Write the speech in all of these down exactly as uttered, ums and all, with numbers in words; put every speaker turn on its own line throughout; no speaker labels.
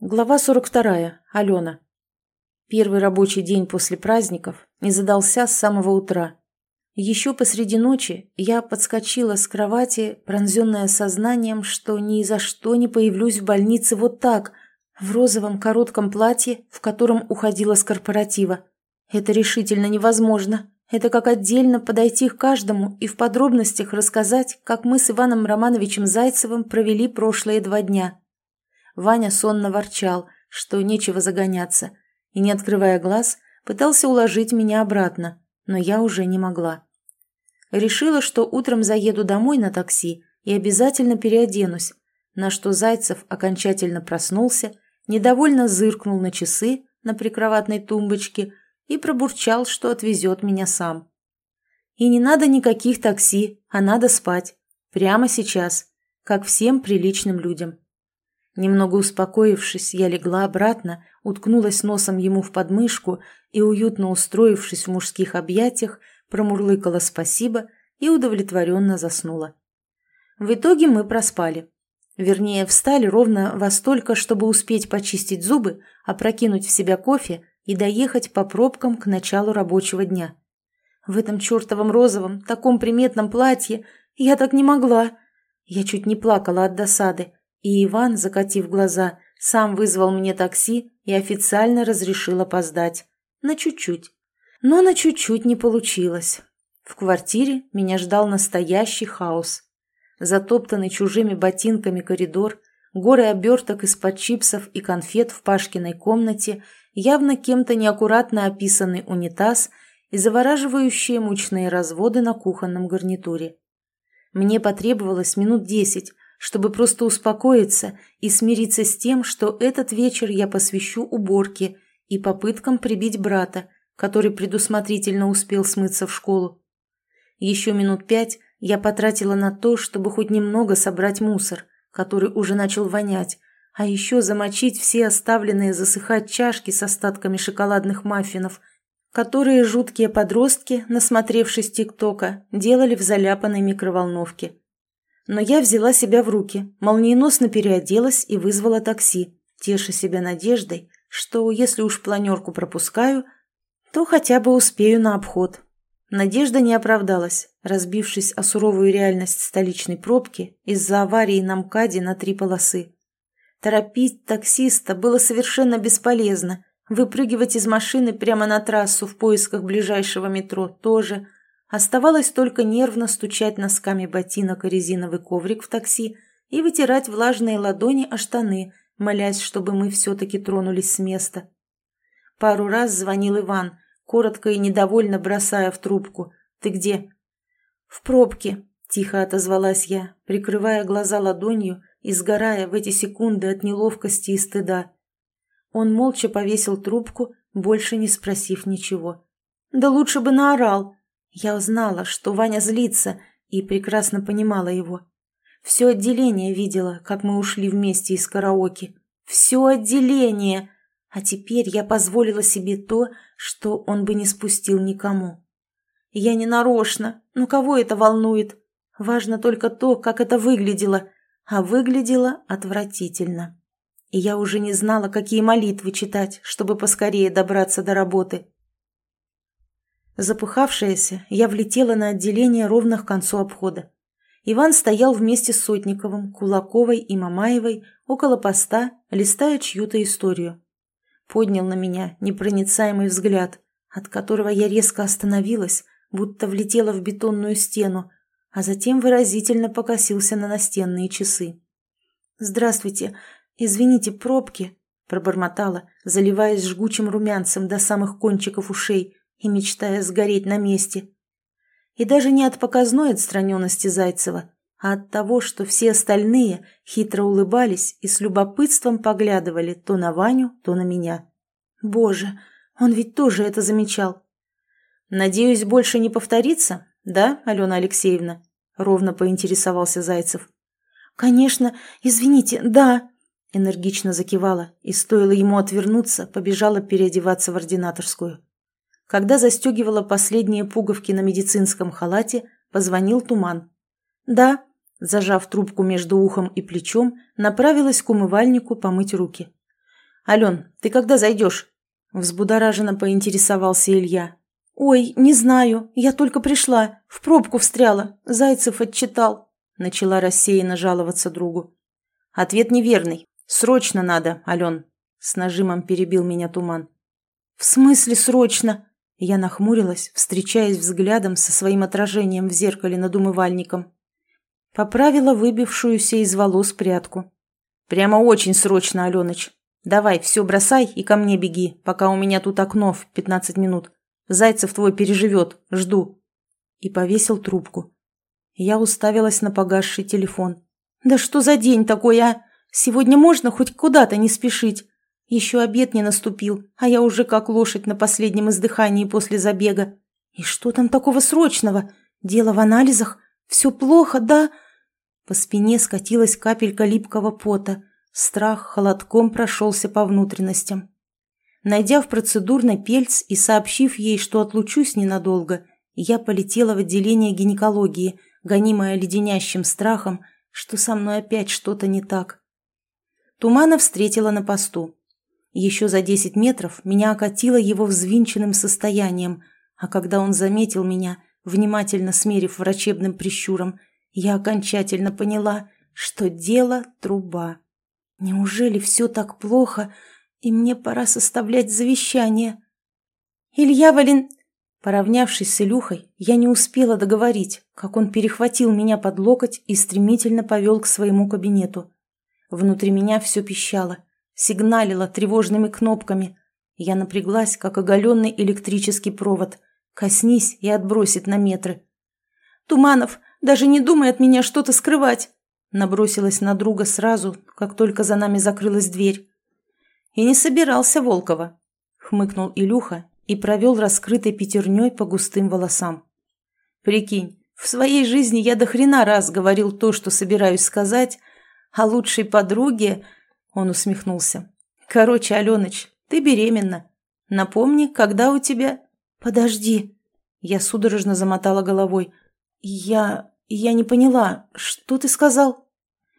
Глава сорок вторая. Алена. Первый рабочий день после праздников не задался с самого утра. Еще посреди ночи я подскочила с кровати, пронзенная сознанием, что ни за что не появлюсь в больнице вот так, в розовом коротком платье, в котором уходила с корпоратива. Это решительно невозможно. Это как отдельно подойти к каждому и в подробностях рассказать, как мы с Иваном Романовичем Зайцевым провели прошлые два дня. Ваня сонно ворчал, что нечего загоняться, и, не открывая глаз, пытался уложить меня обратно, но я уже не могла. Решила, что утром заеду домой на такси и обязательно переоденусь, на что Зайцев окончательно проснулся, недовольно зыркнул на часы на прикроватной тумбочке и пробурчал, что отвезет меня сам. И не надо никаких такси, а надо спать. Прямо сейчас, как всем приличным людям. Немного успокоившись, я легла обратно, уткнулась носом ему в подмышку и, уютно устроившись в мужских объятиях, промурлыкала спасибо и удовлетворенно заснула. В итоге мы проспали. Вернее, встали ровно во столько, чтобы успеть почистить зубы, опрокинуть в себя кофе и доехать по пробкам к началу рабочего дня. В этом чертовом розовом, таком приметном платье я так не могла. Я чуть не плакала от досады. И Иван, закатив глаза, сам вызвал мне такси и официально разрешил опоздать. На чуть-чуть. Но на чуть-чуть не получилось. В квартире меня ждал настоящий хаос. Затоптанный чужими ботинками коридор, горы оберток из-под чипсов и конфет в Пашкиной комнате, явно кем-то неаккуратно описанный унитаз и завораживающие мучные разводы на кухонном гарнитуре. Мне потребовалось минут десять, чтобы просто успокоиться и смириться с тем, что этот вечер я посвящу уборке и попыткам прибить брата, который предусмотрительно успел смыться в школу. Еще минут пять я потратила на то, чтобы хоть немного собрать мусор, который уже начал вонять, а еще замочить все оставленные засыхать чашки с остатками шоколадных маффинов, которые жуткие подростки, насмотревшись ТикТока, делали в заляпанной микроволновке. Но я взяла себя в руки, молниеносно переоделась и вызвала такси, теша себя надеждой, что если уж планерку пропускаю, то хотя бы успею на обход. Надежда не оправдалась, разбившись о суровую реальность столичной пробки из-за аварии на МКАДе на три полосы. Торопить таксиста было совершенно бесполезно, выпрыгивать из машины прямо на трассу в поисках ближайшего метро тоже. Оставалось только нервно стучать носками ботинок о резиновый коврик в такси и вытирать влажные ладони о штаны, молясь, чтобы мы все-таки тронулись с места. Пару раз звонил Иван, коротко и недовольно бросая в трубку: «Ты где?» «В пробке», – тихо отозвалась я, прикрывая глаза ладонью и сгорая в эти секунды от неловкости и стыда. Он молча повесил трубку, больше не спросив ничего. «Да лучше бы наорал». Я знала, что Ваня злится, и прекрасно понимала его. Все отделение видело, как мы ушли вместе из караоке. Все отделение! А теперь я позволила себе то, что он бы не спустил никому. Я не нарочно, но кого это волнует? Важно только то, как это выглядело. А выглядело отвратительно. И я уже не знала, какие молитвы читать, чтобы поскорее добраться до работы. Запыхавшаяся, я влетела на отделение ровно к концу обхода. Иван стоял вместе с Сотниковым, Кулаковой и Мамаевой около поста, листая чью-то историю. Поднял на меня непроницаемый взгляд, от которого я резко остановилась, будто влетела в бетонную стену, а затем выразительно покосился на настенные часы. «Здравствуйте, извините, пробки», – пробормотала, заливаясь жгучим румянцем до самых кончиков ушей и мечтая сгореть на месте. И даже не от показной отстраненности Зайцева, а от того, что все остальные хитро улыбались и с любопытством поглядывали то на Ваню, то на меня. Боже, он ведь тоже это замечал. «Надеюсь, больше не повторится, да, Алена Алексеевна?» – ровно поинтересовался Зайцев. «Конечно, извините, да», – энергично закивала, и стоило ему отвернуться, побежала переодеваться в ординаторскую. Когда застегивала последние пуговки на медицинском халате, позвонил Туман. «Да», – зажав трубку между ухом и плечом, направилась к умывальнику помыть руки. «Ален, ты когда зайдешь?» Взбудораженно поинтересовался Илья. «Ой, не знаю, я только пришла, в пробку встряла, Зайцев отчитал», начала рассеянно жаловаться другу. «Ответ неверный. Срочно надо, Ален», с нажимом перебил меня Туман. «В смысле срочно?» Я нахмурилась, встречаясь взглядом со своим отражением в зеркале над умывальником. Поправила выбившуюся из волос прядку. «Прямо очень срочно, Аленыч. Давай, все бросай и ко мне беги, пока у меня тут окно в пятнадцать минут. Зайцев твой переживет, жду». И повесил трубку. Я уставилась на погасший телефон. «Да что за день такой, а? Сегодня можно хоть куда-то не спешить? Еще обед не наступил, а я уже как лошадь на последнем издыхании после забега. И что там такого срочного? Дело в анализах? Все плохо, да?» По спине скатилась капелька липкого пота. Страх холодком прошелся по внутренностям. Найдя в процедурной пельц и сообщив ей, что отлучусь ненадолго, я полетела в отделение гинекологии, гонимая леденящим страхом, что со мной опять что-то не так. Тумана встретила на посту. Еще за десять метров меня окатило его взвинченным состоянием, а когда он заметил меня, внимательно смерив врачебным прищуром, я окончательно поняла, что дело труба. Неужели все так плохо, и мне пора составлять завещание? «Илья Вален...» Поравнявшись с Илюхой, я не успела договорить, как он перехватил меня под локоть и стремительно повел к своему кабинету. Внутри меня все пищало, сигналило тревожными кнопками. Я напряглась, как оголенный электрический провод. Коснись и отбросит на метры. «Туманов даже не думай от меня что-то скрывать!» Набросилась на друга сразу, как только за нами закрылась дверь. «И не собирался, Волкова!» — хмыкнул Илюха и провел раскрытой пятерней по густым волосам. «Прикинь, в своей жизни я до хрена раз говорил то, что собираюсь сказать, а лучшей подруге...» — он усмехнулся. «Короче, Аленыч, ты беременна. Напомни, когда у тебя...» «Подожди!» — я судорожно замотала головой. «Я... я не поняла, что ты сказал?»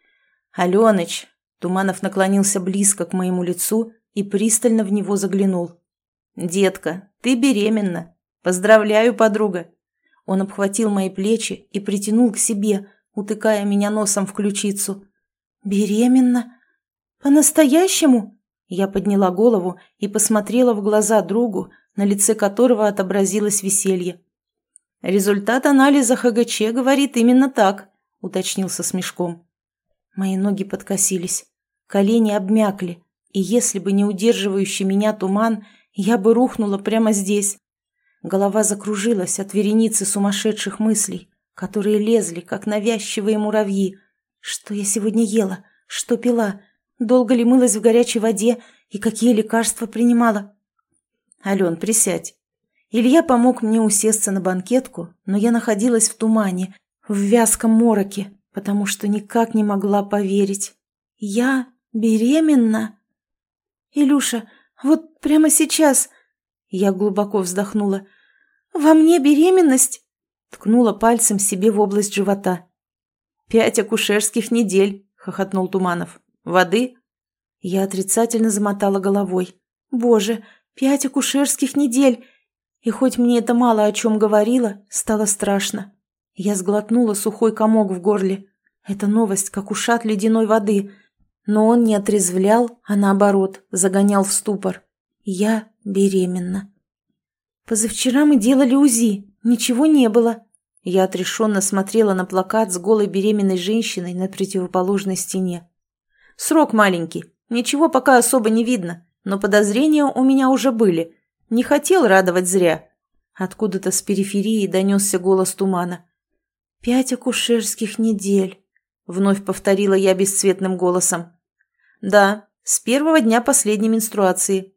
«Аленыч!» — Туманов наклонился близко к моему лицу и пристально в него заглянул. «Детка, ты беременна. Поздравляю, подруга!» Он обхватил мои плечи и притянул к себе, утыкая меня носом в ключицу. «Беременна? По-настоящему?» Я подняла голову и посмотрела в глаза другу, на лице которого отобразилось веселье. «Результат анализа ХГЧ говорит именно так», — уточнил со смешком. Мои ноги подкосились, колени обмякли, и если бы не удерживающий меня туман, я бы рухнула прямо здесь. Голова закружилась от вереницы сумасшедших мыслей, которые лезли, как навязчивые муравьи. Что я сегодня ела? Что пила? Долго ли мылась в горячей воде? И какие лекарства принимала? «Ален, присядь». Илья помог мне усесться на банкетку, но я находилась в тумане, в вязком мороке, потому что никак не могла поверить. Я беременна? «Илюша, вот прямо сейчас...» Я глубоко вздохнула. «Во мне беременность?» Ткнула пальцем себе в область живота. «Пять акушерских недель», — хохотнул Туманов. «Воды?» Я отрицательно замотала головой. «Боже, пять акушерских недель!» И хоть мне это мало о чем говорило, стало страшно. Я сглотнула сухой комок в горле. Эта новость, как ушат ледяной воды. Но он не отрезвлял, а наоборот, загонял в ступор. Я беременна. «Позавчера мы делали УЗИ. Ничего не было». Я отрешенно смотрела на плакат с голой беременной женщиной на противоположной стене. «Срок маленький. Ничего пока особо не видно. Но подозрения у меня уже были. Не хотел радовать зря». Откуда-то с периферии донесся голос Тумана. «Пять акушерских недель», — вновь повторила я бесцветным голосом. «Да, с первого дня последней менструации».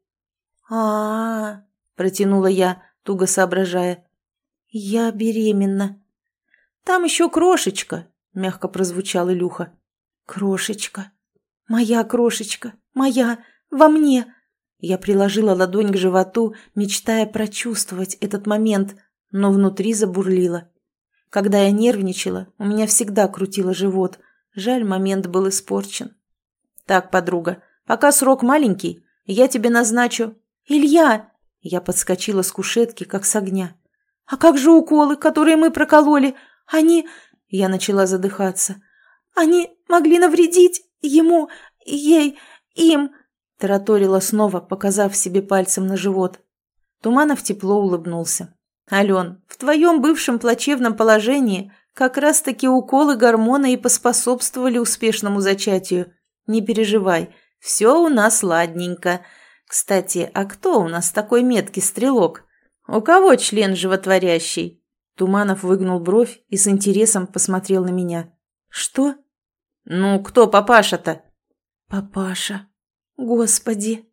«А-а-а», протянула я, туго соображая. «Я беременна». «Там еще крошечка», — мягко прозвучал Илюха. «Крошечка. Моя крошечка. Моя. Во мне». Я приложила ладонь к животу, мечтая прочувствовать этот момент, но внутри забурлило. Когда я нервничала, у меня всегда крутило живот. Жаль, момент был испорчен. «Так, подруга, пока срок маленький, Я тебе назначу». «Илья!» Я подскочила с кушетки, как с огня. «А как же уколы, которые мы прокололи? Они...» Я начала задыхаться. «Они могли навредить ему, ей, им...» Тараторила снова, показав себе пальцем на живот. Туманов тепло улыбнулся. «Ален, в твоем бывшем плачевном положении как раз-таки уколы гормона и поспособствовали успешному зачатию. Не переживай, все у нас ладненько. Кстати, а кто у нас такой меткий стрелок? У кого член животворящий?» Туманов выгнул бровь и с интересом посмотрел на меня. «Что?» «Ну, кто папаша-то?» «Папаша. Господи!»